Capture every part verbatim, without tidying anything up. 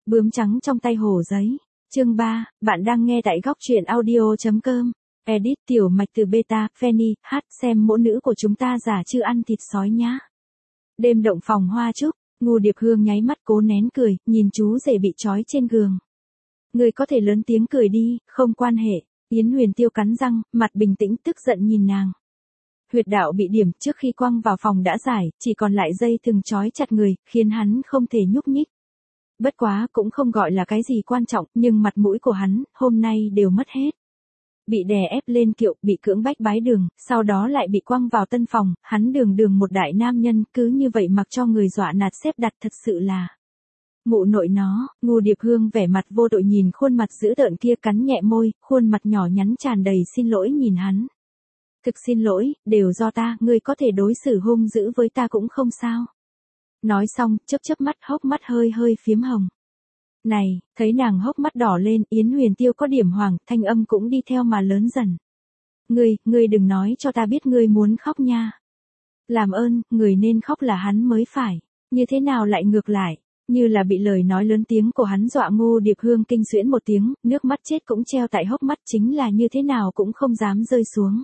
Bướm trắng trong tay hổ giấy. Chương ba, bạn đang nghe tại góc truyện audio.com. Edit tiểu mạch từ beta, Fanny, hát xem mẫu nữ của chúng ta giả chứ ăn thịt sói nhá. Đêm động phòng hoa trúc, Ngô Điệp Hương nháy mắt cố nén cười, nhìn chú rể bị trói trên giường. Người có thể lớn tiếng cười đi, không quan hệ. Yến Huyền Tiêu cắn răng, mặt bình tĩnh tức giận nhìn nàng. Huyệt đạo bị điểm trước khi quăng vào phòng đã giải, chỉ còn lại dây thừng trói chặt người, khiến hắn không thể nhúc nhích. Bất quá cũng không gọi là cái gì quan trọng, nhưng mặt mũi của hắn, hôm nay đều mất hết. Bị đè ép lên kiệu, bị cưỡng bách bái đường, sau đó lại bị quăng vào tân phòng, hắn đường đường một đại nam nhân, cứ như vậy mặc cho người dọa nạt xếp đặt thật sự là. Mụ nội nó, Ngô Điệp Hương vẻ mặt vô tội nhìn khuôn mặt dữ tợn kia cắn nhẹ môi, khuôn mặt nhỏ nhắn tràn đầy xin lỗi nhìn hắn. Thực xin lỗi, đều do ta, ngươi có thể đối xử hung dữ với ta cũng không sao. Nói xong, chớp chớp mắt, hốc mắt hơi hơi phiếm hồng. Này, thấy nàng hốc mắt đỏ lên, Yến Huyền Tiêu có điểm hoàng, thanh âm cũng đi theo mà lớn dần. Ngươi, ngươi đừng nói cho ta biết ngươi muốn khóc nha. Làm ơn, người nên khóc là hắn mới phải, như thế nào lại ngược lại, như là bị lời nói lớn tiếng của hắn dọa. Ngô Điệp Hương kinh xuyễn một tiếng, nước mắt chết cũng treo tại hốc mắt, chính là như thế nào cũng không dám rơi xuống.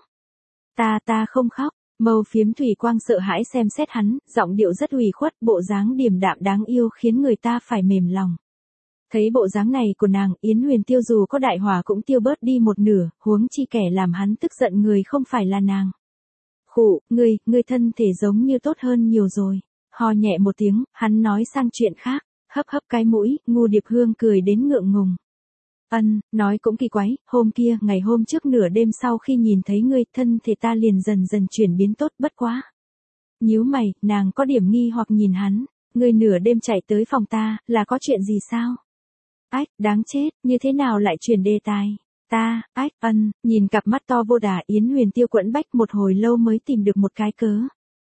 Ta ta không khóc. Mâu phiếm thủy quang sợ hãi xem xét hắn, giọng điệu rất ủy khuất, bộ dáng điềm đạm đáng yêu khiến người ta phải mềm lòng. Thấy bộ dáng này của nàng, Yến Huyền Tiêu dù có đại hỏa cũng tiêu bớt đi một nửa, huống chi kẻ làm hắn tức giận người không phải là nàng. Khụ, ngươi, ngươi thân thể giống như tốt hơn nhiều rồi. Ho nhẹ một tiếng, hắn nói sang chuyện khác, hấp hấp cái mũi, Ngô Điệp Hương cười đến ngượng ngùng. Ân, nói cũng kỳ quái, hôm kia, ngày hôm trước nửa đêm sau khi nhìn thấy ngươi, thân thể ta liền dần dần chuyển biến tốt, bất quá. Nhíu mày, nàng có điểm nghi hoặc nhìn hắn, ngươi nửa đêm chạy tới phòng ta, là có chuyện gì sao? Ách, đáng chết, như thế nào lại chuyển đề tài? Ta, ách, ân, nhìn cặp mắt to vô đà, Yến Huyền Tiêu quẫn bách một hồi lâu mới tìm được một cái cớ.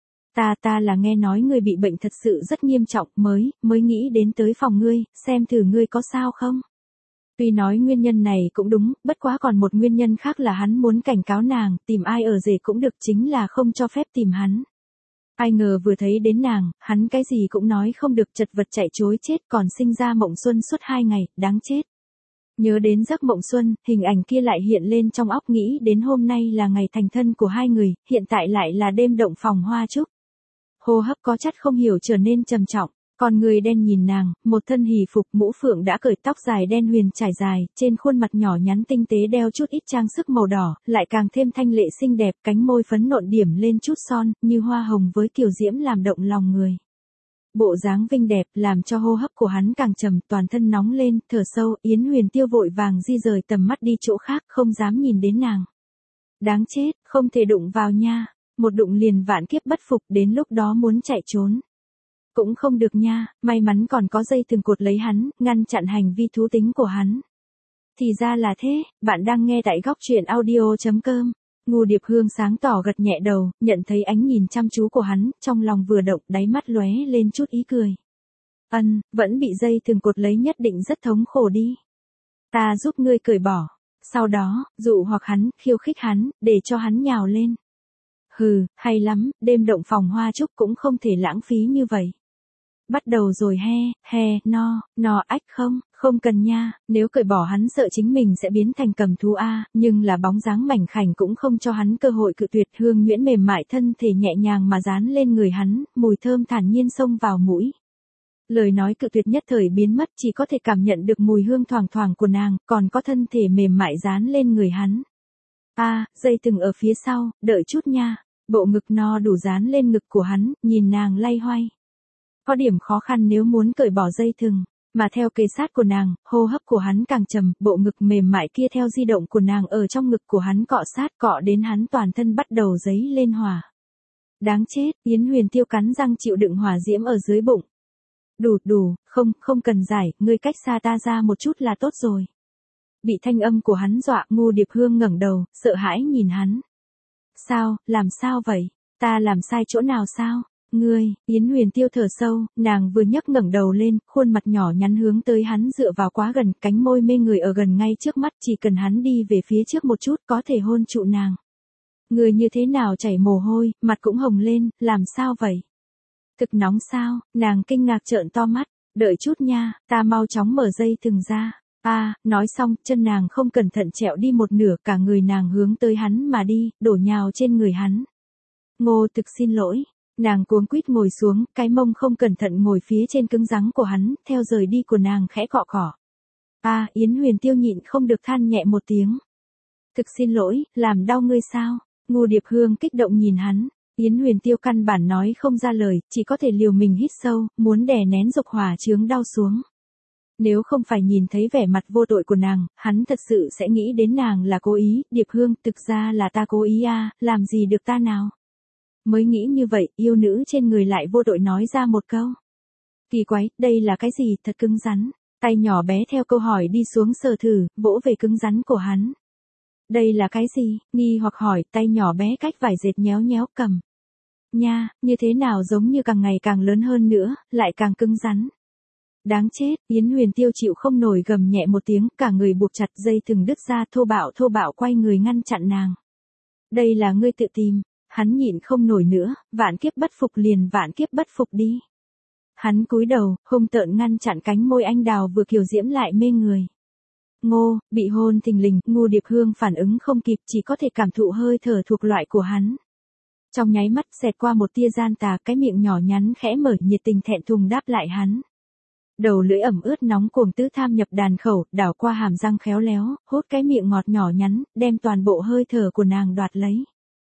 Ta ta là nghe nói ngươi bị bệnh thật sự rất nghiêm trọng, mới, mới nghĩ đến tới phòng ngươi, xem thử ngươi có sao không? Tuy nói nguyên nhân này cũng đúng, bất quá còn một nguyên nhân khác là hắn muốn cảnh cáo nàng, tìm ai ở rể cũng được, chính là không cho phép tìm hắn. Ai ngờ vừa thấy đến nàng, hắn cái gì cũng nói không được, chật vật chạy chối chết, còn sinh ra mộng xuân suốt hai ngày, đáng chết. Nhớ đến giấc mộng xuân, hình ảnh kia lại hiện lên trong óc, nghĩ đến hôm nay là ngày thành thân của hai người, hiện tại lại là đêm động phòng hoa trúc. Hô hấp có chất không hiểu trở nên trầm trọng. Con người đen nhìn nàng, một thân hỷ phục, mũ phượng đã cởi, tóc dài đen huyền trải dài, trên khuôn mặt nhỏ nhắn tinh tế đeo chút ít trang sức màu đỏ, lại càng thêm thanh lệ xinh đẹp, cánh môi phấn nộn điểm lên chút son, như hoa hồng với kiều diễm làm động lòng người. Bộ dáng vinh đẹp làm cho hô hấp của hắn càng trầm, toàn thân nóng lên, thở sâu, Yến Huyền Tiêu vội vàng di rời tầm mắt đi chỗ khác, không dám nhìn đến nàng. Đáng chết, không thể đụng vào nha, một đụng liền vạn kiếp bất phục, đến lúc đó muốn chạy trốn. Cũng không được nha, may mắn còn có dây thừng cột lấy hắn, ngăn chặn hành vi thú tính của hắn. Thì ra là thế, bạn đang nghe tại góc truyện audio.com. Ngô Điệp Hương sáng tỏ gật nhẹ đầu, nhận thấy ánh nhìn chăm chú của hắn, trong lòng vừa động, đáy mắt lóe lên chút ý cười. Ân, vẫn bị dây thừng cột lấy nhất định rất thống khổ đi. Ta giúp ngươi cởi bỏ. Sau đó, dụ hoặc hắn, khiêu khích hắn, để cho hắn nhào lên. Hừ, hay lắm, đêm động phòng hoa trúc cũng không thể lãng phí như vậy. Bắt đầu rồi he, he, no, no, ách không, không cần nha, nếu cởi bỏ hắn sợ chính mình sẽ biến thành cầm thú a, nhưng là bóng dáng mảnh khảnh cũng không cho hắn cơ hội cự tuyệt. Hương nhuyễn mềm mại thân thể nhẹ nhàng mà dán lên người hắn, mùi thơm thản nhiên xông vào mũi. Lời nói cự tuyệt nhất thời biến mất, chỉ có thể cảm nhận được mùi hương thoảng thoảng của nàng, còn có thân thể mềm mại dán lên người hắn. A, dây thừng ở phía sau, đợi chút nha, bộ ngực no đủ dán lên ngực của hắn, nhìn nàng lay hoay. Có điểm khó khăn nếu muốn cởi bỏ dây thừng, mà theo kề sát của nàng, hô hấp của hắn càng trầm, bộ ngực mềm mại kia theo di động của nàng ở trong ngực của hắn cọ sát, cọ đến hắn toàn thân bắt đầu dấy lên hỏa. Đáng chết, Yến Huyền Tiêu cắn răng chịu đựng hỏa diễm ở dưới bụng. Đủ, đủ, không, không cần giải, ngươi cách xa ta ra một chút là tốt rồi. Bị thanh âm của hắn dọa, Ngô Điệp Hương ngẩng đầu, sợ hãi nhìn hắn. Sao, làm sao vậy? Ta làm sai chỗ nào sao? Ngươi, Yến Huyền Tiêu thở sâu, nàng vừa nhấc ngẩng đầu lên, khuôn mặt nhỏ nhắn hướng tới hắn dựa vào quá gần, cánh môi mê người ở gần ngay trước mắt, chỉ cần hắn đi về phía trước một chút có thể hôn trụ nàng. Người như thế nào chảy mồ hôi, mặt cũng hồng lên, làm sao vậy? Thực nóng sao? Nàng kinh ngạc trợn to mắt, Đợi chút nha, ta mau chóng mở dây thừng ra. A, à, nói xong, chân nàng không cẩn thận trẹo đi một nửa, cả người nàng hướng tới hắn mà đi, đổ nhào trên người hắn. Ngô Thực xin lỗi. Nàng cuống quýt ngồi xuống, cái mông không cẩn thận ngồi phía trên cứng rắn của hắn, theo rời đi của nàng khẽ cọ cọ. A, à, Yến Huyền Tiêu nhịn không được than nhẹ một tiếng. Thực xin lỗi, làm đau ngươi sao? Ngô Điệp Hương kích động nhìn hắn. Yến Huyền Tiêu căn bản nói không ra lời, chỉ có thể liều mình hít sâu, muốn đè nén dục hỏa chướng đau xuống. Nếu không phải nhìn thấy vẻ mặt vô tội của nàng, hắn thật sự sẽ nghĩ đến nàng là cố ý. Điệp Hương, thực ra là ta cố ý à, làm gì được ta nào? Mới nghĩ như vậy, yêu nữ trên người lại vô tội nói ra một câu. Kỳ quái, đây là cái gì, thật cứng rắn. Tay nhỏ bé theo câu hỏi đi xuống sờ thử, vỗ về cứng rắn của hắn. Đây là cái gì? Nghi hoặc hỏi, tay nhỏ bé cách vải dệt nhéo nhéo cầm. Nha, như thế nào giống như càng ngày càng lớn hơn nữa, lại càng cứng rắn. Đáng chết, Yến Huyền Tiêu chịu không nổi gầm nhẹ một tiếng, cả người buộc chặt dây thừng đứt ra, thô bạo thô bạo quay người ngăn chặn nàng. Đây là ngươi tự tìm, hắn nhịn không nổi nữa, vạn kiếp bất phục liền vạn kiếp bất phục đi. Hắn cúi đầu, hung tợn ngăn chặn cánh môi anh đào vừa kiều diễm lại mê người. Ngô, bị hôn thình lình, Ngô Điệp Hương phản ứng không kịp, chỉ có thể cảm thụ hơi thở thuộc loại của hắn. Trong nháy mắt xẹt qua một tia gian tà, cái miệng nhỏ nhắn khẽ mở, nhiệt tình thẹn thùng đáp lại hắn. Đầu lưỡi ẩm ướt nóng cuồng tứ tham nhập đàn khẩu, đảo qua hàm răng khéo léo, hốt cái miệng ngọt nhỏ nhắn, đem toàn bộ hơi thở của nàng đoạt lấy.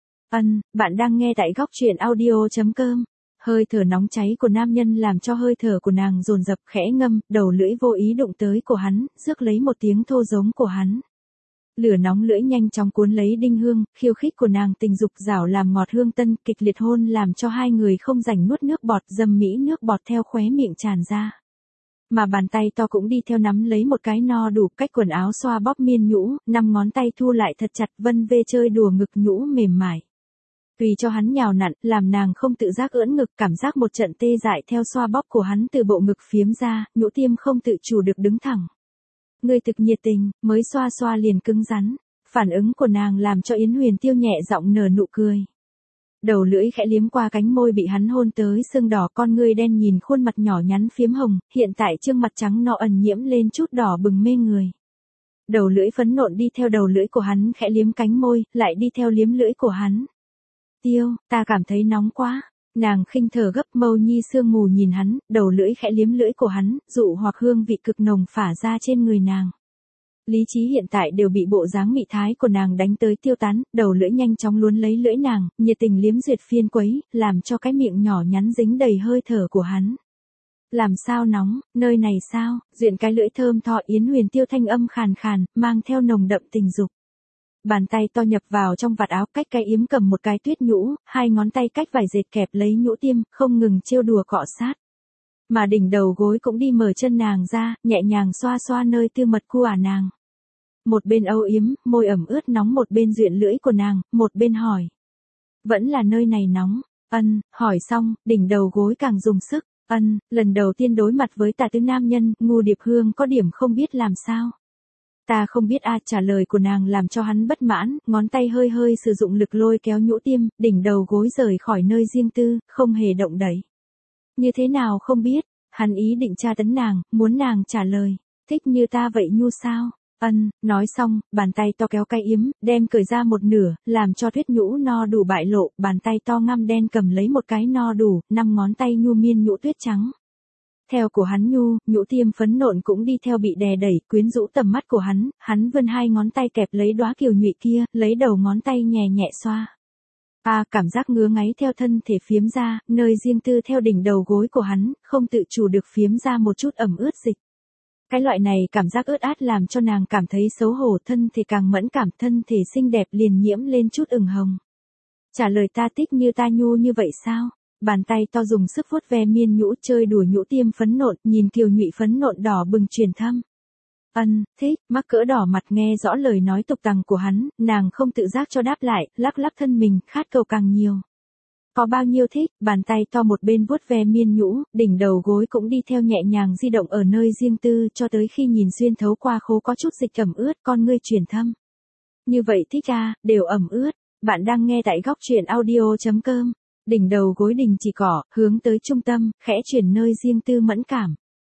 Ân, bạn đang nghe tại góc truyện audio chấm com. Hơi thở nóng cháy của nam nhân làm cho hơi thở của nàng dồn dập khẽ ngâm, đầu lưỡi vô ý đụng tới của hắn, rước lấy một tiếng thô giống của hắn. Lửa nóng lưỡi nhanh chóng cuốn lấy đinh hương, khiêu khích của nàng tình dục rảo làm ngọt hương tân, kịch liệt hôn làm cho hai người không rảnh nuốt nước bọt, dầm mỹ nước bọt theo khóe miệng tràn ra. Mà bàn tay to cũng đi theo nắm lấy một cái no đủ, cách quần áo xoa bóp miên nhũ, năm ngón tay thu lại thật chặt, vân vê chơi đùa ngực nhũ mềm mại. Tùy cho hắn nhào nặn, làm nàng không tự giác ưỡn ngực, cảm giác một trận tê dại theo xoa bóp của hắn từ bộ ngực phiếm ra, nhũ tiêm không tự chủ được đứng thẳng. Người thực nhiệt tình, mới xoa xoa liền cứng rắn. Phản ứng của nàng làm cho Yến Huyền Tiêu nhẹ giọng nở nụ cười. Đầu lưỡi khẽ liếm qua cánh môi bị hắn hôn tới sưng đỏ, con ngươi đen nhìn khuôn mặt nhỏ nhắn phiếm hồng, hiện tại trương mặt trắng nọ ẩn nhiễm lên chút đỏ bừng mê người. Đầu lưỡi phấn nộn đi theo đầu lưỡi của hắn khẽ liếm cánh môi, lại đi theo liếm lưỡi của hắn. Tiêu, ta cảm thấy nóng quá. Nàng khinh thở gấp, mâu nhi sương mù nhìn hắn, đầu lưỡi khẽ liếm lưỡi của hắn, dụ hoặc hương vị cực nồng phả ra trên người nàng. Lý trí hiện tại đều bị bộ dáng mị thái của nàng đánh tới tiêu tán, đầu lưỡi nhanh chóng luồn lấy lưỡi nàng, nhiệt tình liếm duyệt phiên quấy, làm cho cái miệng nhỏ nhắn dính đầy hơi thở của hắn. Làm sao nóng, nơi này sao? Duyện cái lưỡi thơm tho, Yến Huyền Tiêu thanh âm khàn khàn, mang theo nồng đậm tình dục. Bàn tay to nhập vào trong vạt áo, cách cái yếm cầm một cái tuyết nhũ, hai ngón tay cách vải dệt kẹp lấy nhũ tiêm, không ngừng trêu đùa cọ sát. Mà đỉnh đầu gối cũng đi mở chân nàng ra, nhẹ nhàng xoa xoa nơi tư mật cu ả nàng. Một bên âu yếm, môi ẩm ướt nóng, một bên duyện lưỡi của nàng, một bên hỏi. Vẫn là nơi này nóng. Ân, hỏi xong, đỉnh đầu gối càng dùng sức. Ân, lần đầu tiên đối mặt với tà tứ nam nhân, Ngô Điệp Hương có điểm không biết làm sao. Ta không biết a, trả lời của nàng làm cho hắn bất mãn, ngón tay hơi hơi sử dụng lực lôi kéo nhũ tiêm, đỉnh đầu gối rời khỏi nơi riêng tư, không hề động đậy. Như thế nào không biết, hắn ý định tra tấn nàng, muốn nàng trả lời, thích như ta vậy nhu sao? Ân, nói xong, bàn tay to kéo cái yếm, đem cởi ra một nửa, làm cho tuyết nhũ no đủ bại lộ, bàn tay to ngăm đen cầm lấy một cái no đủ, năm ngón tay nhu miên nhũ tuyết trắng. Theo của hắn nhu, nhũ tiêm phấn nộn cũng đi theo bị đè đẩy, quyến rũ tầm mắt của hắn, hắn vươn hai ngón tay kẹp lấy đóa kiều nhụy kia, lấy đầu ngón tay nhẹ nhẹ xoa. A, à, cảm giác ngứa ngáy theo thân thể phiếm ra, nơi riêng tư theo đỉnh đầu gối của hắn, không tự chủ được phiếm ra một chút ẩm ướt dịch. Cái loại này cảm giác ướt át làm cho nàng cảm thấy xấu hổ, thân thể càng mẫn cảm, thân thể xinh đẹp liền nhiễm lên chút ửng hồng. Trả lời ta thích như ta nhu như vậy sao? Bàn tay to dùng sức vuốt ve miên nhũ, chơi đùa nhũ tiêm phấn nộn, nhìn kiều nhụy phấn nộn đỏ bừng truyền thâm. Ân, thích, mắc cỡ đỏ mặt nghe rõ lời nói tục tằng của hắn, nàng không tự giác cho đáp lại, lắc lắc thân mình, khát cầu càng nhiều. Có bao nhiêu thích, bàn tay to một bên vuốt ve miên nhũ, đỉnh đầu gối cũng đi theo nhẹ nhàng di động ở nơi riêng tư cho tới khi nhìn xuyên thấu qua khố có chút dịch ẩm ướt, con ngươi truyền thâm. Như vậy thích à, đều ẩm ướt. Bạn đang nghe tại góc truyện audio chấm com. Đỉnh đầu gối đình chỉ cỏ, hướng tới trung tâm, khẽ chuyển nơi riêng tư mẫn cảm.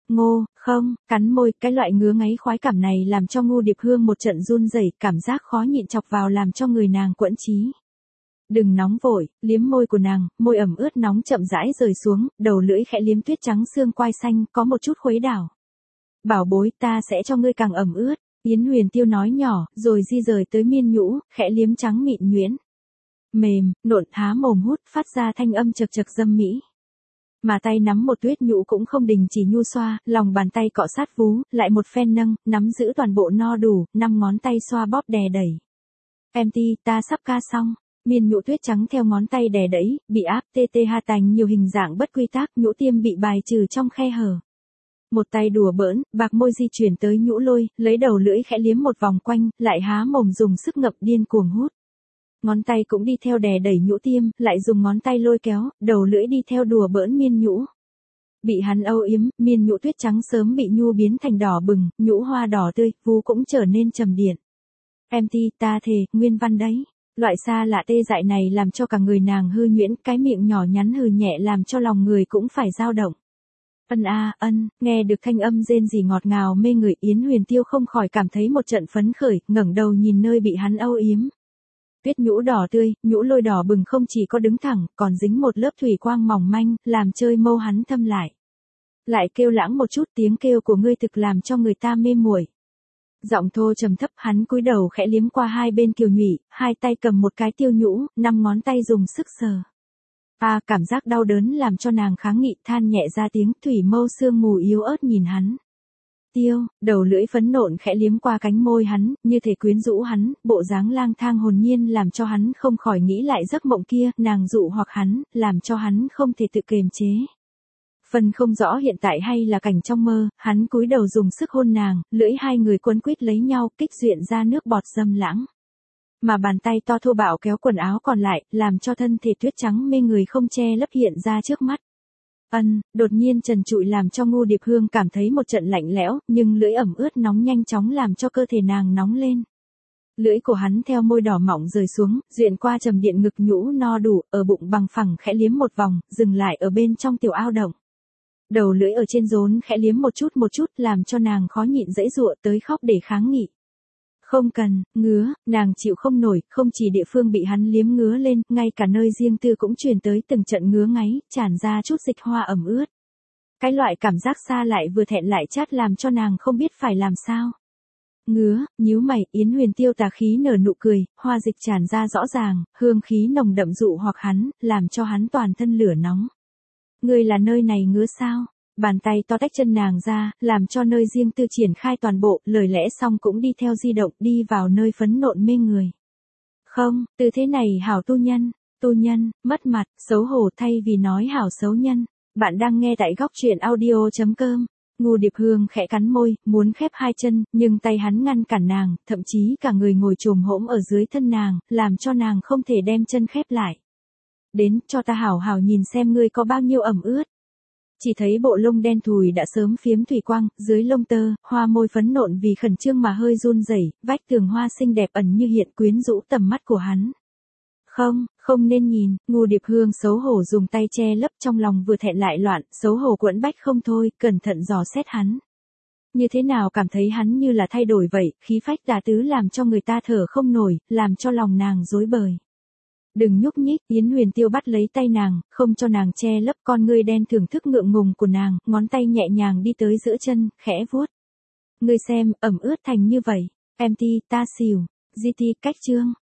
Ngô, không, cắn môi, cái loại ngứa ngáy khoái cảm này làm cho Ngô Điệp Hương một trận run rẩy, cảm giác khó nhịn chọc vào làm cho người nàng quẫn trí. Đừng nóng vội, liếm môi của nàng, môi ẩm ướt nóng chậm rãi rời xuống, đầu lưỡi khẽ liếm tuyết trắng xương quai xanh, có một chút khuấy đảo. Bảo bối, ta sẽ cho ngươi càng ẩm ướt, Yến Huyền Tiêu nói nhỏ, rồi di rời tới miên nhũ, khẽ liếm trắng mịn nhuyễn. Mềm, nộn há mồm hút, phát ra thanh âm chật chật dâm mỹ. Mà tay nắm một tuyết nhũ cũng không đình chỉ nhu xoa, lòng bàn tay cọ sát vú, lại một phen nâng, nắm giữ toàn bộ no đủ, năm ngón tay xoa bóp đè đẩy. Em ti, ta sắp ca xong. Miên nhũ tuyết trắng theo ngón tay đè đẩy, bị áp tê tê ha thành nhiều hình dạng bất quy tắc, nhũ tiêm bị bài trừ trong khe hở. Một tay đùa bỡn, bạc môi di chuyển tới nhũ lôi, lấy đầu lưỡi khẽ liếm một vòng quanh, lại há mồm dùng sức ngậm điên cuồng hút. Ngón tay cũng đi theo đè đẩy nhũ tiêm, lại dùng ngón tay lôi kéo, đầu lưỡi đi theo đùa bỡn miên nhũ. Bị hắn âu yếm, miên nhũ tuyết trắng sớm bị nhu biến thành đỏ bừng, nhũ hoa đỏ tươi, vú cũng trở nên trầm điện. Em ti, ta thề, nguyên văn đấy. Loại xa lạ tê dại này làm cho cả người nàng hư nhuyễn, cái miệng nhỏ nhắn hừ nhẹ làm cho lòng người cũng phải dao động. Ân a, ân, nghe được thanh âm rên rỉ ngọt ngào mê người, Yến Huyền Tiêu không khỏi cảm thấy một trận phấn khởi, ngẩng đầu nhìn nơi bị hắn âu yếm. Tuyết nhũ đỏ tươi, nhũ lôi đỏ bừng không chỉ có đứng thẳng, còn dính một lớp thủy quang mỏng manh, làm chơi mâu hắn thâm lại. Lại kêu lãng một chút, tiếng kêu của ngươi thực làm cho người ta mê muội. Giọng thô trầm thấp, hắn cúi đầu khẽ liếm qua hai bên kiều nhụy, hai tay cầm một cái tiêu nhũ, năm ngón tay dùng sức sờ. À, cảm giác đau đớn làm cho nàng kháng nghị, than nhẹ ra tiếng, thủy mâu sương mù yếu ớt nhìn hắn. Tiêu, đầu lưỡi phấn nộn khẽ liếm qua cánh môi hắn, như thể quyến rũ hắn, bộ dáng lang thang hồn nhiên làm cho hắn không khỏi nghĩ lại giấc mộng kia, nàng dụ hoặc hắn, làm cho hắn không thể tự kiềm chế. Phần không rõ hiện tại hay là cảnh trong mơ, hắn cúi đầu dùng sức hôn nàng, lưỡi hai người quấn quýt lấy nhau, kích duyện ra nước bọt dâm lãng. Mà bàn tay to thô bạo kéo quần áo còn lại, làm cho thân thể tuyết trắng mê người không che lấp hiện ra trước mắt. Ân, đột nhiên trần trụi làm cho Ngô Điệp Hương cảm thấy một trận lạnh lẽo, nhưng lưỡi ẩm ướt nóng nhanh chóng làm cho cơ thể nàng nóng lên. Lưỡi của hắn theo môi đỏ mỏng rời xuống, duyện qua trầm điện ngực nhũ no đủ, ở bụng bằng phẳng khẽ liếm một vòng, dừng lại ở bên trong tiểu ao động. Đầu lưỡi ở trên rốn khẽ liếm một chút một chút làm cho nàng khó nhịn dãy dụa tới khóc để kháng nghị. Không cần, ngứa, nàng chịu không nổi, không chỉ địa phương bị hắn liếm ngứa lên, ngay cả nơi riêng tư cũng truyền tới từng trận ngứa ngáy, tràn ra chút dịch hoa ẩm ướt. Cái loại cảm giác xa lại vừa thẹn lại chát làm cho nàng không biết phải làm sao. Ngứa, nhíu mày, Yến Huyền Tiêu tà khí nở nụ cười, hoa dịch tràn ra rõ ràng, hương khí nồng đậm dụ hoặc hắn, làm cho hắn toàn thân lửa nóng. Ngươi là nơi này ngứa sao? Bàn tay to tách chân nàng ra, làm cho nơi riêng tư triển khai toàn bộ, lời lẽ xong cũng đi theo di động, đi vào nơi phấn nộn mê người. Không, từ thế này hảo tu nhân, tu nhân, mất mặt, xấu hổ thay vì nói hảo xấu nhân. Bạn đang nghe tại góc truyện audio chấm com. Ngô Điệp Hương khẽ cắn môi, muốn khép hai chân, nhưng tay hắn ngăn cản nàng, thậm chí cả người ngồi chồm hỗn ở dưới thân nàng, làm cho nàng không thể đem chân khép lại. Đến, cho ta hảo hảo nhìn xem ngươi có bao nhiêu ẩm ướt. Chỉ thấy bộ lông đen thùi đã sớm phiếm thủy quang, dưới lông tơ, hoa môi phấn nộn vì khẩn trương mà hơi run rẩy, vách tường hoa xinh đẹp ẩn như hiện quyến rũ tầm mắt của hắn. Không, không nên nhìn, Ngô Điệp Hương xấu hổ dùng tay che lấp, trong lòng vừa thẹn lại loạn, xấu hổ quẫn bách không thôi, cẩn thận dò xét hắn. Như thế nào cảm thấy hắn như là thay đổi vậy, khí phách đà tứ làm cho người ta thở không nổi, làm cho lòng nàng rối bời. Đừng nhúc nhích, Yến Huyền Tiêu bắt lấy tay nàng, không cho nàng che lấp, con ngươi đen thưởng thức ngượng ngùng của nàng, ngón tay nhẹ nhàng đi tới giữa chân, khẽ vuốt. Ngươi xem, ẩm ướt thành như vậy, em ti, ta xỉu, di ti, cách chương.